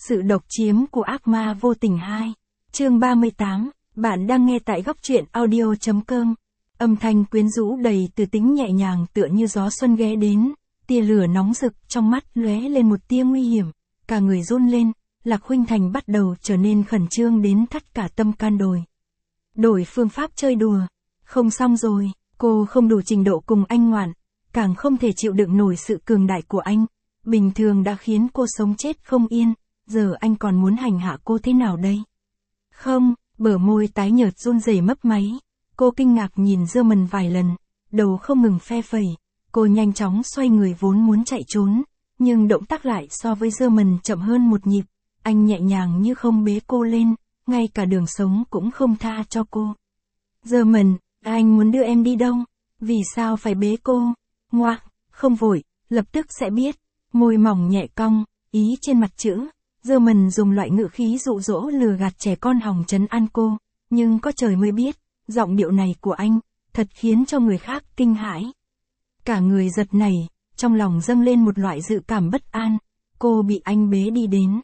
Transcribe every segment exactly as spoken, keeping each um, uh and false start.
Sự độc chiếm của ác ma vô tình hai. Chương ba mươi tám, bạn đang nghe tại góc truyện audio.com. Âm thanh quyến rũ đầy từ tính nhẹ nhàng tựa như gió xuân ghé đến, tia lửa nóng rực trong mắt lóe lên một tia nguy hiểm, cả người run lên, Lạc Khuynh Thành bắt đầu trở nên khẩn trương đến thắt cả tâm can đồi. Đổi phương pháp chơi đùa, không xong rồi, cô không đủ trình độ cùng anh ngoạn, càng không thể chịu đựng nổi sự cường đại của anh, bình thường đã khiến cô sống chết không yên, giờ anh còn muốn hành hạ cô thế nào đây? Không, bờ môi tái nhợt run rẩy mấp máy, cô kinh ngạc nhìn German vài lần, đầu không ngừng phe phẩy, cô nhanh chóng xoay người vốn muốn chạy trốn, nhưng động tác lại so với German chậm hơn một nhịp, anh nhẹ nhàng như không bế cô lên, ngay cả đường sống cũng không tha cho cô. German, anh muốn đưa em đi đâu? Vì sao phải bế cô? Ngoạc, không vội, lập tức sẽ biết. Môi mỏng nhẹ cong, ý trên mặt chữ. German dùng loại ngữ khí dụ dỗ lừa gạt trẻ con hòng trấn an cô, nhưng có trời mới biết, giọng điệu này của anh, thật khiến cho người khác kinh hãi. Cả người giật nảy, trong lòng dâng lên một loại dự cảm bất an, cô bị anh bế đi đến.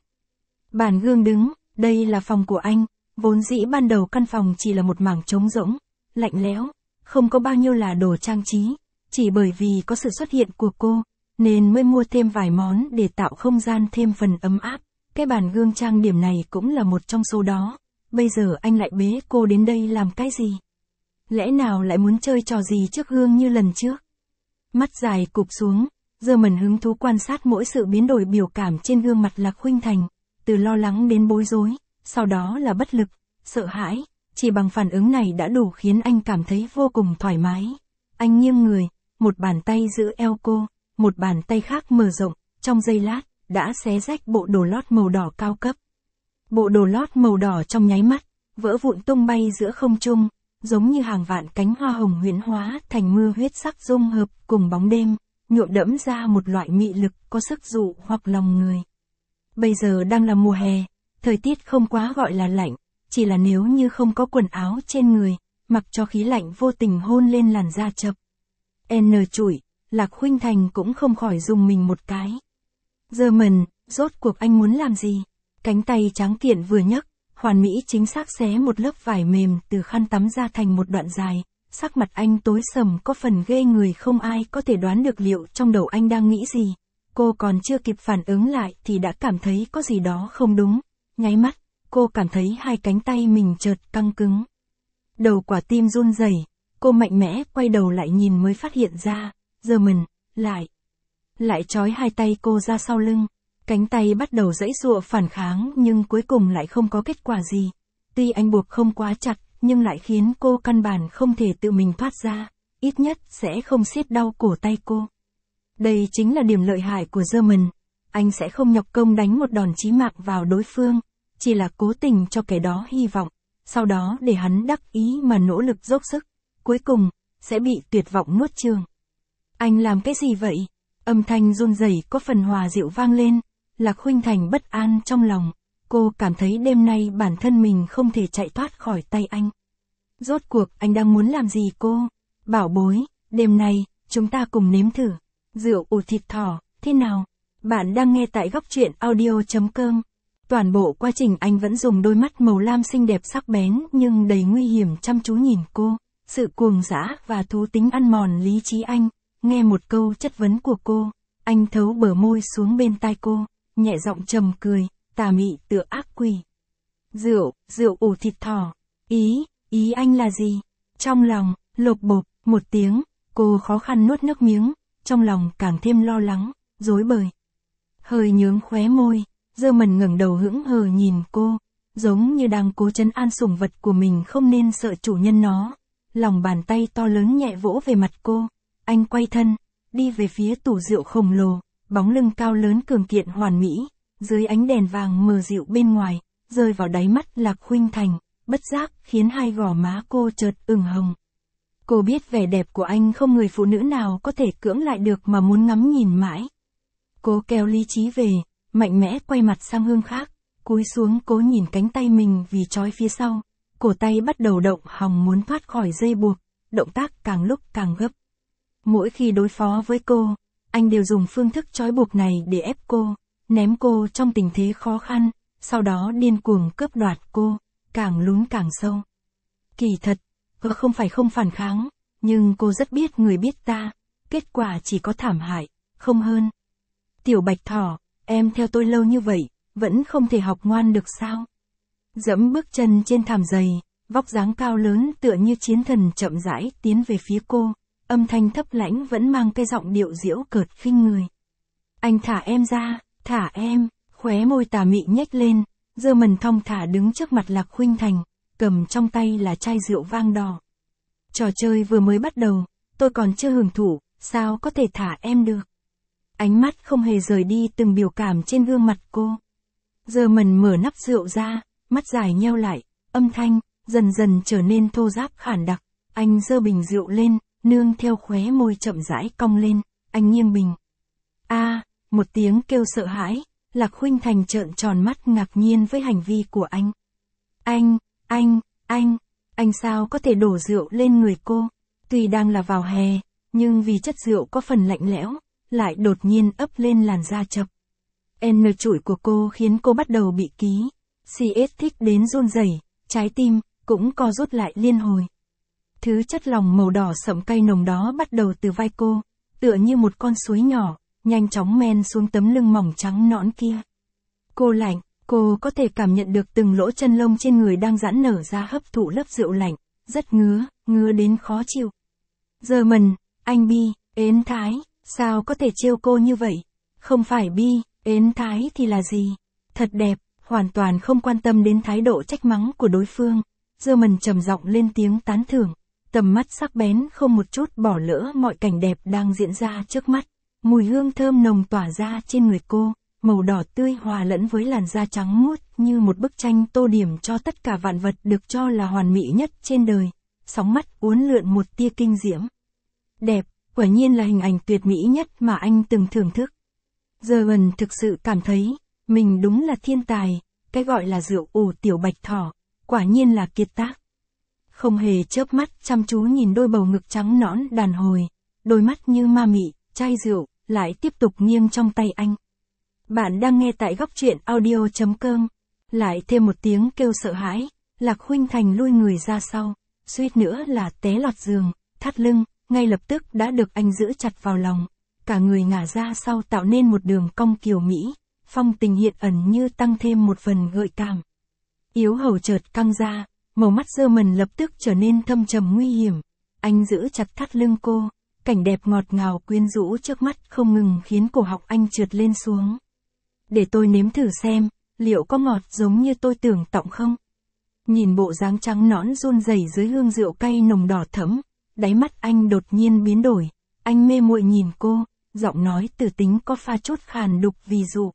Bàn gương đứng, đây là phòng của anh, vốn dĩ ban đầu căn phòng chỉ là một mảng trống rỗng, lạnh lẽo, không có bao nhiêu là đồ trang trí, chỉ bởi vì có sự xuất hiện của cô, nên mới mua thêm vài món để tạo không gian thêm phần ấm áp. Cái bàn gương trang điểm này cũng là một trong số đó. Bây giờ anh lại bế cô đến đây làm cái gì? Lẽ nào lại muốn chơi trò gì trước gương như lần trước? Mắt dài cụp xuống, German hứng thú quan sát mỗi sự biến đổi biểu cảm trên gương mặt Lạc Khuynh Thành, từ lo lắng đến bối rối, sau đó là bất lực, sợ hãi, chỉ bằng phản ứng này đã đủ khiến anh cảm thấy vô cùng thoải mái. Anh nghiêng người, một bàn tay giữ eo cô, một bàn tay khác mở rộng, trong giây lát, đã xé rách bộ đồ lót màu đỏ cao cấp. Bộ đồ lót màu đỏ trong nháy mắt, vỡ vụn tung bay giữa không trung, giống như hàng vạn cánh hoa hồng huyễn hóa thành mưa huyết sắc dung hợp cùng bóng đêm, nhuộm đẫm ra một loại mị lực có sức dụ hoặc lòng người. Bây giờ đang là mùa hè, thời tiết không quá gọi là lạnh, chỉ là nếu như không có quần áo trên người, mặc cho khí lạnh vô tình hôn lên làn da chập. N chủi, Lạc Khuynh Thành cũng không khỏi dùng mình một cái. German, rốt cuộc anh muốn làm gì? Cánh tay trắng kiện vừa nhấc, hoàn mỹ chính xác xé một lớp vải mềm từ khăn tắm ra thành một đoạn dài, sắc mặt anh tối sầm có phần ghê người, không ai có thể đoán được liệu trong đầu anh đang nghĩ gì. Cô còn chưa kịp phản ứng lại thì đã cảm thấy có gì đó không đúng, nháy mắt, cô cảm thấy hai cánh tay mình chợt căng cứng. Đầu quả tim run rẩy, cô mạnh mẽ quay đầu lại nhìn mới phát hiện ra, German, lại. Lại trói hai tay cô ra sau lưng, cánh tay bắt đầu giãy giụa phản kháng nhưng cuối cùng lại không có kết quả gì. Tuy anh buộc không quá chặt, nhưng lại khiến cô căn bản không thể tự mình thoát ra, ít nhất sẽ không siết đau cổ tay cô. Đây chính là điểm lợi hại của German, anh sẽ không nhọc công đánh một đòn chí mạng vào đối phương, chỉ là cố tình cho kẻ đó hy vọng, sau đó để hắn đắc ý mà nỗ lực dốc sức, cuối cùng, sẽ bị tuyệt vọng nuốt chửng. Anh làm cái gì vậy? Âm thanh run rẩy có phần hòa dịu vang lên, Lạc Khuynh Thành bất an trong lòng, cô cảm thấy đêm nay bản thân mình không thể chạy thoát khỏi tay anh. Rốt cuộc anh đang muốn làm gì cô? Bảo bối, đêm nay, chúng ta cùng nếm thử. Rượu ủ thịt thỏ, thế nào? Bạn đang nghe tại góc truyện audio.com. Toàn bộ quá trình anh vẫn dùng đôi mắt màu lam xinh đẹp sắc bén nhưng đầy nguy hiểm chăm chú nhìn cô, sự cuồng dã và thú tính ăn mòn lý trí anh. Nghe một câu chất vấn của cô, anh thấu bờ môi xuống bên tai cô, nhẹ giọng trầm cười, tà mị tựa ác quỷ. Rượu, rượu ủ thịt thỏ. Ý, ý anh là gì? Trong lòng, lột bột, một tiếng, cô khó khăn nuốt nước miếng, trong lòng càng thêm lo lắng, rối bời. Hơi nhướng khóe môi, German ngẩng đầu hững hờ nhìn cô, giống như đang cố trấn an sủng vật của mình không nên sợ chủ nhân nó. Lòng bàn tay to lớn nhẹ vỗ về mặt cô. Anh quay thân, đi về phía tủ rượu khổng lồ, bóng lưng cao lớn cường kiện hoàn mỹ, dưới ánh đèn vàng mờ dịu bên ngoài, rơi vào đáy mắt Lạc Khuynh Thành, bất giác khiến hai gò má cô chợt ửng hồng. Cô biết vẻ đẹp của anh không người phụ nữ nào có thể cưỡng lại được mà muốn ngắm nhìn mãi. Cô kéo lý trí về, mạnh mẽ quay mặt sang hướng khác, cúi xuống cố nhìn cánh tay mình vì trói phía sau, cổ tay bắt đầu động hòng muốn thoát khỏi dây buộc, động tác càng lúc càng gấp. Mỗi khi đối phó với cô, anh đều dùng phương thức trói buộc này để ép cô, ném cô trong tình thế khó khăn, sau đó điên cuồng cướp đoạt cô, càng lún càng sâu. Kỳ thật, cô không phải không phản kháng, nhưng cô rất biết người biết ta, kết quả chỉ có thảm hại, không hơn. Tiểu Bạch Thỏ, em theo tôi lâu như vậy, vẫn không thể học ngoan được sao? Dẫm bước chân trên thảm dày, vóc dáng cao lớn tựa như chiến thần chậm rãi tiến về phía cô, âm thanh thấp lãnh vẫn mang cái giọng điệu diễu cợt khinh người. Anh thả em ra, thả em, khóe môi tà mị nhếch lên, giơ mần thong thả đứng trước mặt Lạc Khuynh Thành, cầm trong tay là chai rượu vang đỏ. Trò chơi vừa mới bắt đầu, tôi còn chưa hưởng thụ, sao có thể thả em được? Ánh mắt không hề rời đi từng biểu cảm trên gương mặt cô. Giơ mần mở nắp rượu ra, mắt dài nheo lại, âm thanh dần dần trở nên thô ráp khản đặc. Anh giơ bình rượu lên, nương theo khóe môi chậm rãi cong lên, anh nghiêng bình. A, à, một tiếng kêu sợ hãi, Lạc Khuynh Thành trợn tròn mắt ngạc nhiên với hành vi của anh. Anh, anh, anh, anh sao có thể đổ rượu lên người cô? Tuy đang là vào hè, nhưng vì chất rượu có phần lạnh lẽo, lại đột nhiên ấp lên làn da chập. N chủi của cô khiến cô bắt đầu bị ký. xê ét thích đến run rẩy, trái tim cũng co rút lại liên hồi. Thứ chất lỏng màu đỏ sậm cay nồng đó bắt đầu từ vai cô, tựa như một con suối nhỏ, nhanh chóng men xuống tấm lưng mỏng trắng nõn kia. Cô lạnh, cô có thể cảm nhận được từng lỗ chân lông trên người đang giãn nở ra hấp thụ lớp rượu lạnh, rất ngứa, ngứa đến khó chịu. Giờ mần, anh Bi, ến thái, sao có thể trêu cô như vậy? Không phải Bi, ến thái thì là gì? Thật đẹp, hoàn toàn không quan tâm đến thái độ trách mắng của đối phương. Giờ mần trầm giọng lên tiếng tán thưởng, tầm mắt sắc bén không một chút bỏ lỡ mọi cảnh đẹp đang diễn ra trước mắt. Mùi hương thơm nồng tỏa ra trên người cô, màu đỏ tươi hòa lẫn với làn da trắng muốt như một bức tranh tô điểm cho tất cả vạn vật được cho là hoàn mỹ nhất trên đời. Sóng mắt uốn lượn một tia kinh diễm. Đẹp, quả nhiên là hình ảnh tuyệt mỹ nhất mà anh từng thưởng thức. Giờ Vân thực sự cảm thấy, mình đúng là thiên tài, cái gọi là rượu ủ Tiểu Bạch Thỏ, quả nhiên là kiệt tác. Không hề chớp mắt chăm chú nhìn đôi bầu ngực trắng nõn đàn hồi, đôi mắt như ma mị, chai rượu, lại tiếp tục nghiêng trong tay anh. Bạn đang nghe tại góc truyện audio chấm com. Lại thêm một tiếng kêu sợ hãi, Lạc Khuynh Thành lui người ra sau, suýt nữa là té lọt giường, thắt lưng, ngay lập tức đã được anh giữ chặt vào lòng. Cả người ngả ra sau tạo nên một đường cong kiều mỹ, phong tình hiện ẩn như tăng thêm một phần gợi cảm. Yếu hầu chợt căng ra, màu mắt dơ mần lập tức trở nên thâm trầm nguy hiểm. Anh giữ chặt thắt lưng cô, cảnh đẹp ngọt ngào quyến rũ trước mắt không ngừng khiến cổ họng anh trượt lên xuống. Để tôi nếm thử xem, liệu có ngọt giống như tôi tưởng tọng không? Nhìn bộ dáng trắng nõn run rẩy dưới hương rượu cay nồng đỏ thẫm, đáy mắt anh đột nhiên biến đổi. Anh mê muội nhìn cô, giọng nói tử tính có pha chút khàn đục vì dụ.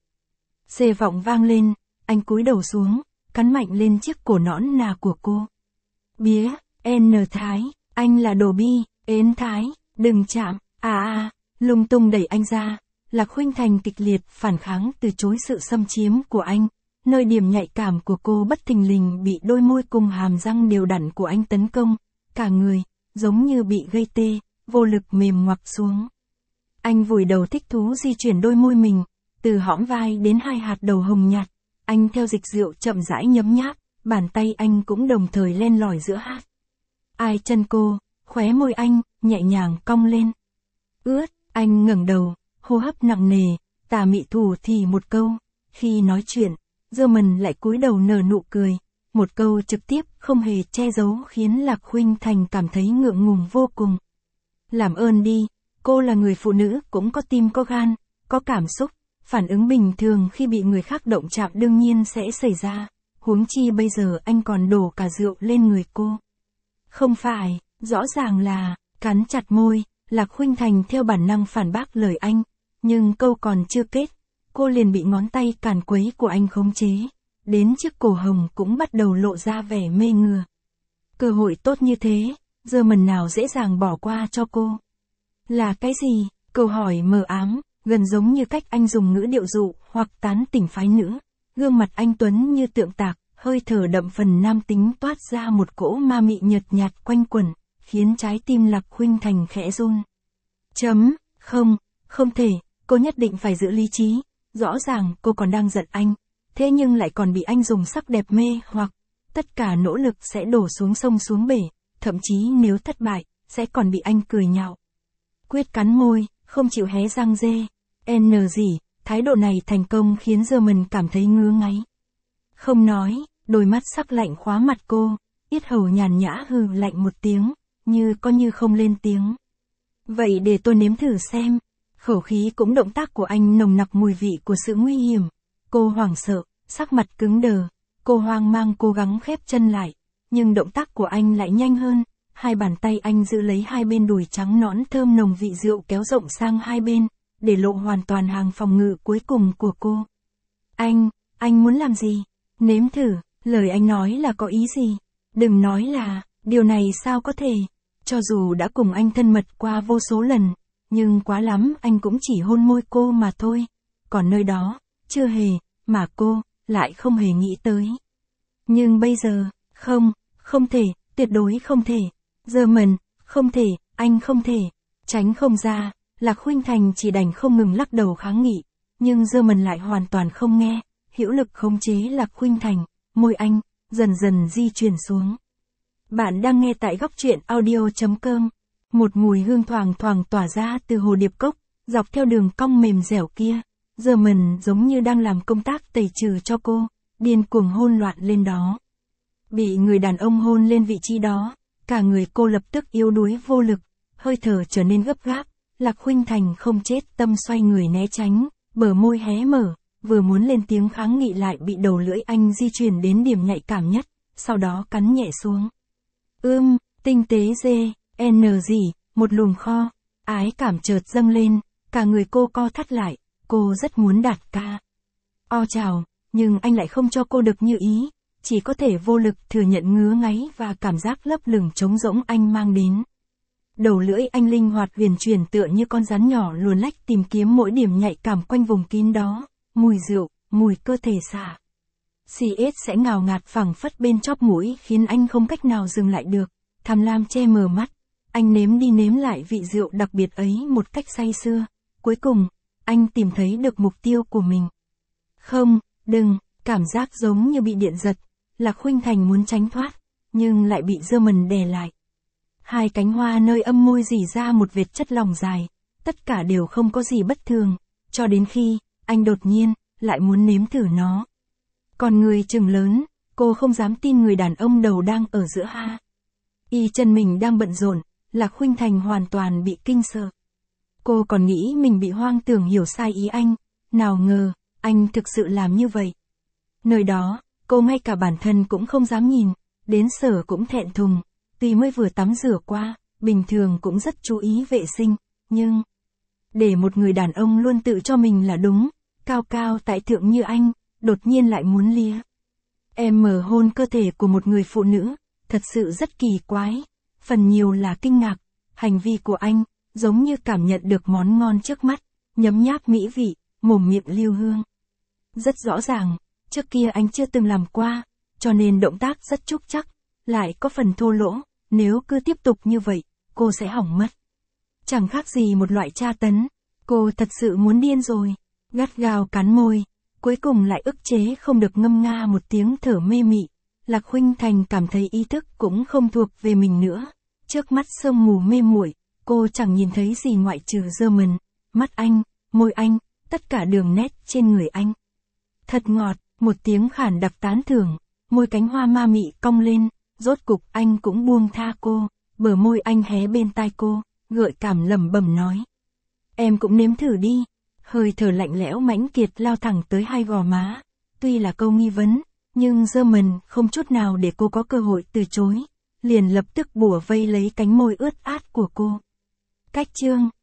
Xê vọng vang lên, anh cúi đầu xuống, cắn mạnh lên chiếc cổ nõn nà của cô. Bía, N Thái, anh là đồ Bi, ến Thái, đừng chạm, à à, lung tung đẩy anh ra. Lạc Khuynh Thành kịch liệt phản kháng từ chối sự xâm chiếm của anh, nơi điểm nhạy cảm của cô bất thình lình bị đôi môi cùng hàm răng đều đặn của anh tấn công, cả người, giống như bị gây tê, vô lực mềm ngoặc xuống. Anh vùi đầu thích thú di chuyển đôi môi mình, từ hõm vai đến hai hạt đầu hồng nhạt, anh theo dịch rượu chậm rãi nhấm nháp, bàn tay anh cũng đồng thời len lỏi giữa hát. Ai chân cô, khóe môi anh, nhẹ nhàng cong lên. Ướt, anh ngẩng đầu, hô hấp nặng nề, tà mị thủ thì một câu, khi nói chuyện, dơ mần lại cúi đầu nở nụ cười, một câu trực tiếp không hề che giấu khiến Lạc Khuynh Thành cảm thấy ngượng ngùng vô cùng. Làm ơn đi, cô là người phụ nữ cũng có tim có gan, có cảm xúc, phản ứng bình thường khi bị người khác động chạm đương nhiên sẽ xảy ra, huống chi bây giờ anh còn đổ cả rượu lên người cô. Không phải, rõ ràng là, cắn chặt môi, Lạc Khuynh Thành theo bản năng phản bác lời anh, nhưng câu còn chưa kết, cô liền bị ngón tay càn quấy của anh khống chế, đến chiếc cổ hồng cũng bắt đầu lộ ra vẻ mê ngừa. Cơ hội tốt như thế, giờ mần nào dễ dàng bỏ qua cho cô. Là cái gì? Câu hỏi mờ ám, gần giống như cách anh dùng ngữ điệu dụ hoặc tán tỉnh phái nữ. Gương mặt anh tuấn như tượng tạc, hơi thở đậm phần nam tính toát ra một cỗ ma mị nhợt nhạt quanh quẩn, khiến trái tim Lạc Khuynh Thành khẽ run. Chấm, không, không thể, cô nhất định phải giữ lý trí. Rõ ràng cô còn đang giận anh, thế nhưng lại còn bị anh dùng sắc đẹp mê hoặc. Tất cả nỗ lực sẽ đổ xuống sông xuống bể, thậm chí nếu thất bại, sẽ còn bị anh cười nhạo. Quyết cắn môi, không chịu hé răng dê. N gì, thái độ này thành công khiến German cảm thấy ngứa ngáy. Không nói, đôi mắt sắc lạnh khóa mặt cô, yết hầu nhàn nhã hừ lạnh một tiếng, như có như không lên tiếng. Vậy để tôi nếm thử xem. Khẩu khí cũng động tác của anh nồng nặc mùi vị của sự nguy hiểm. Cô hoảng sợ, sắc mặt cứng đờ. Cô hoang mang cố gắng khép chân lại, nhưng động tác của anh lại nhanh hơn. Hai bàn tay anh giữ lấy hai bên đùi trắng nõn thơm nồng vị rượu kéo rộng sang hai bên, để lộ hoàn toàn hàng phòng ngự cuối cùng của cô. Anh, anh muốn làm gì? Nếm thử, lời anh nói là có ý gì? Đừng nói là, điều này sao có thể? Cho dù đã cùng anh thân mật qua vô số lần, nhưng quá lắm anh cũng chỉ hôn môi cô mà thôi. Còn nơi đó, chưa hề, mà cô, lại không hề nghĩ tới. Nhưng bây giờ, không, không thể, tuyệt đối không thể. German, không thể, anh không thể. Tránh không ra, Lạc Khuynh Thành chỉ đành không ngừng lắc đầu kháng nghị. Nhưng German lại hoàn toàn không nghe, hữu lực khống chế Lạc Khuynh Thành, môi anh, dần dần di chuyển xuống. Bạn đang nghe tại góc truyện audio.com. Một mùi hương thoảng thoảng tỏa ra từ hồ điệp cốc, dọc theo đường cong mềm dẻo kia. German giống như đang làm công tác tẩy trừ cho cô, điên cuồng hôn loạn lên đó. Bị người đàn ông hôn lên vị trí đó, cả người cô lập tức yếu đuối vô lực, hơi thở trở nên gấp gáp. Lạc Khuynh Thành không chết tâm xoay người né tránh, bờ môi hé mở, vừa muốn lên tiếng kháng nghị lại bị đầu lưỡi anh di chuyển đến điểm nhạy cảm nhất, sau đó cắn nhẹ xuống. Ưm, tinh tế dê, n gì, một luồng kho, ái cảm chợt dâng lên, cả người cô co thắt lại, cô rất muốn đạt ca. O chào, nhưng anh lại không cho cô được như ý, chỉ có thể vô lực thừa nhận ngứa ngáy và cảm giác lấp lửng trống rỗng anh mang đến. Đầu lưỡi anh linh hoạt huyền chuyển tựa như con rắn nhỏ luồn lách tìm kiếm mỗi điểm nhạy cảm quanh vùng kín đó, mùi rượu, mùi cơ thể xả. xê ét sẽ ngào ngạt phảng phất bên chóp mũi khiến anh không cách nào dừng lại được, tham lam che mờ mắt, anh nếm đi nếm lại vị rượu đặc biệt ấy một cách say sưa, cuối cùng, anh tìm thấy được mục tiêu của mình. Không, đừng, cảm giác giống như bị điện giật, Lạc Khuynh Thành muốn tránh thoát, nhưng lại bị German đè lại. Hai cánh hoa nơi âm môi rỉ ra một vệt chất lỏng dài, tất cả đều không có gì bất thường, cho đến khi, anh đột nhiên, lại muốn nếm thử nó. Còn người trừng lớn, cô không dám tin người đàn ông đầu đang ở giữa ha. Y chân mình đang bận rộn, Lạc Khuynh Thành hoàn toàn bị kinh sợ. Cô còn nghĩ mình bị hoang tưởng hiểu sai ý anh, nào ngờ, anh thực sự làm như vậy. Nơi đó, cô ngay cả bản thân cũng không dám nhìn, đến sở cũng thẹn thùng, tuy mới vừa tắm rửa qua, bình thường cũng rất chú ý vệ sinh, nhưng... Để một người đàn ông luôn tự cho mình là đúng, cao cao tại thượng như anh, đột nhiên lại muốn lia. Em mở hôn cơ thể của một người phụ nữ, thật sự rất kỳ quái, phần nhiều là kinh ngạc, hành vi của anh, giống như cảm nhận được món ngon trước mắt, nhấm nháp mỹ vị, mồm miệng lưu hương. Rất rõ ràng, trước kia anh chưa từng làm qua, cho nên động tác rất trúc chắc, lại có phần thô lỗ, nếu cứ tiếp tục như vậy, cô sẽ hỏng mất. Chẳng khác gì một loại tra tấn, cô thật sự muốn điên rồi, gắt gao cắn môi, cuối cùng lại ức chế không được ngâm nga một tiếng thở mê mị. Lạc Khuynh Thành cảm thấy ý thức cũng không thuộc về mình nữa, trước mắt sương mù mê muội, cô chẳng nhìn thấy gì ngoại trừ German, mắt anh, môi anh, tất cả đường nét trên người anh. Thật ngọt, một tiếng khản đặc tán thưởng, môi cánh hoa ma mị cong lên, rốt cục anh cũng buông tha cô, bờ môi anh hé bên tai cô, gợi cảm lẩm bẩm nói. Em cũng nếm thử đi, hơi thở lạnh lẽo mãnh kiệt lao thẳng tới hai gò má, tuy là câu nghi vấn, nhưng German không chút nào để cô có cơ hội từ chối, liền lập tức bủa vây lấy cánh môi ướt át của cô. Cách chương